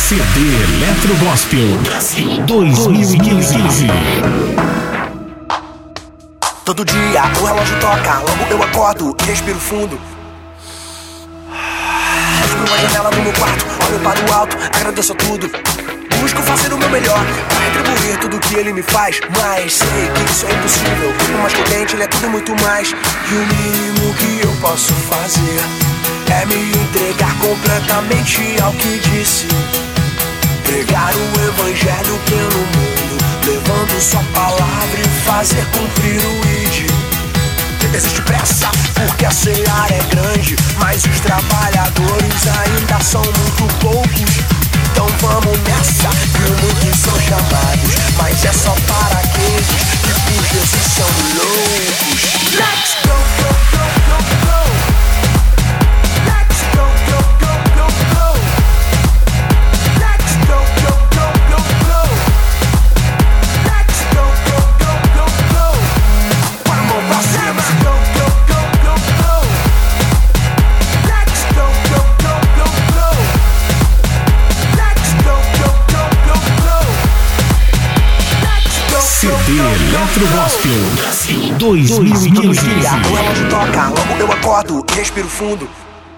CD Eletro Gospel Brasil 2015. Todo dia o relógio toca, logo eu acordo e respiro fundo. Abro a janela do meu quarto, olho para o alto, agradeço a tudo. Busco fazer o meu melhor pra retribuir tudo que ele me faz, mas sei que isso é impossível. Por mais que eu tente, ele é tudo muito mais. E o mínimo que eu posso fazer é me entregar completamente ao que disse. Pregar o evangelho pelo mundo, levando sua palavra e fazer cumprir o ID. Existe pressa porque a seara é grande, mas os trabalhadores ainda são muito poucos. Então vamos nessa, que muitos são chamados, mas é só para aqueles que por Jesus são loucos. Let's go, go, go, go, go. Let's go, go, go, go, go. Let's go, go, go, go, go. Let's go, go, go, go, go. Vamos pra cima. Let's go, go, go, go, go. Let's go, go, go, go, go. Let's go, go, go, go, go. Let's go, CD Eletro Gospel Brasil 2015. Todo dia o relógio toca, logo eu acordo e respiro fundo.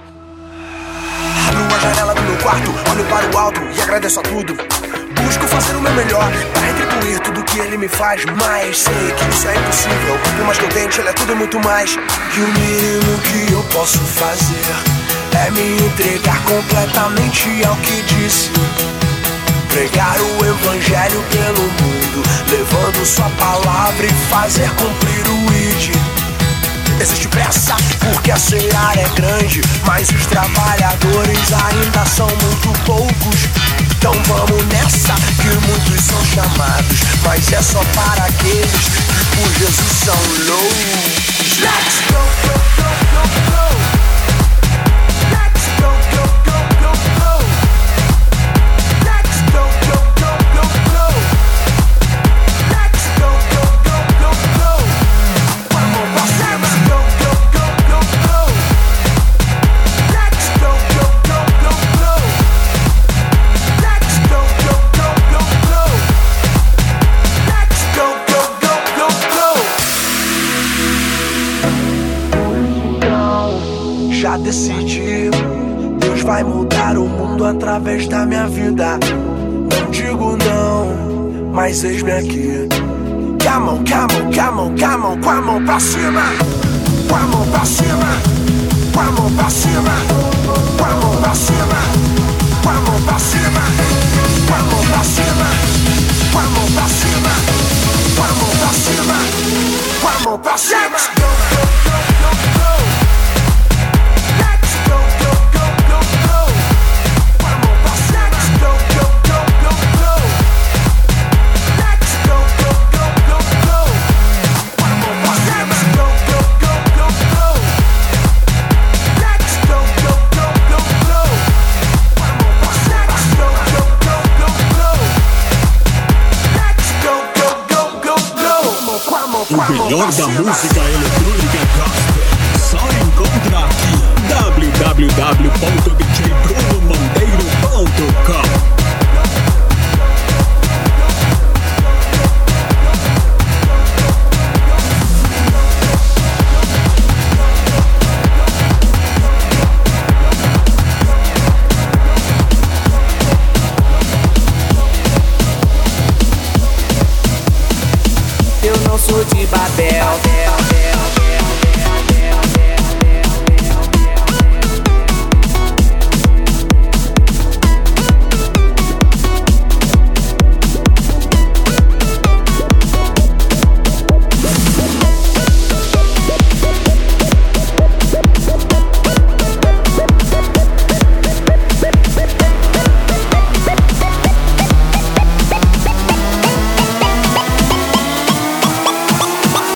Abro a janela do meu quarto, olho para o alto e agradeço a tudo. Busco fazer o meu melhor para retribuir tudo que ele me faz, mas sei que isso é impossível. Por mais que eu tente, ele é tudo muito mais. E o mínimo que eu posso fazer é me entregar completamente ao que disse. Pregar o evangelho pelo mundo, levando sua palavra e fazer cumprir o ID. Existe pressa porque a seara é grande, mas os trabalhadores ainda são muito poucos. Então vamos nessa, que muitos são chamados, mas é só para aqueles que por Jesus são loucos. Let's go, go, go, go, go. Let's go, go, go, go, go. Let's go, go, go, go, go. Let's go, go, go, go, go. Vamos pra cima. Let's go, go, go, go, go. Let's go, go, go, go, go. Let's go, go, go, go, go. Let's go, go, go, go, go. Já decidi, Deus vai mudar o mundo através da minha vida. Não digo não, mas eis-me aqui. Com a mão, com a mão, com a mão, com a mão, com a mão pra cima. Com a mão pra cima. Com a mão pra cima. Com a mão pra cima. Com a mão pra cima. Com a mão pra cima. Com a mão pra cima. Com a mão pra cima. Com a mão pra cima. Let's go, go, go, go, go. Let's go, go, go, go, go. Com a mão pra cima. Let's go, go, go, go, go. Let's go, go, go, go, go. Com a mão pra cima. Let's go, go, go, go, go. Let's go, go, go, go, go. Com a mão pra cima. Let's go, go, go, go, go. Let's go, go, go, go, go. Com a mão, O melhor da música eletrônica gospel só encontra aqui. www.djbrunomonteiro.com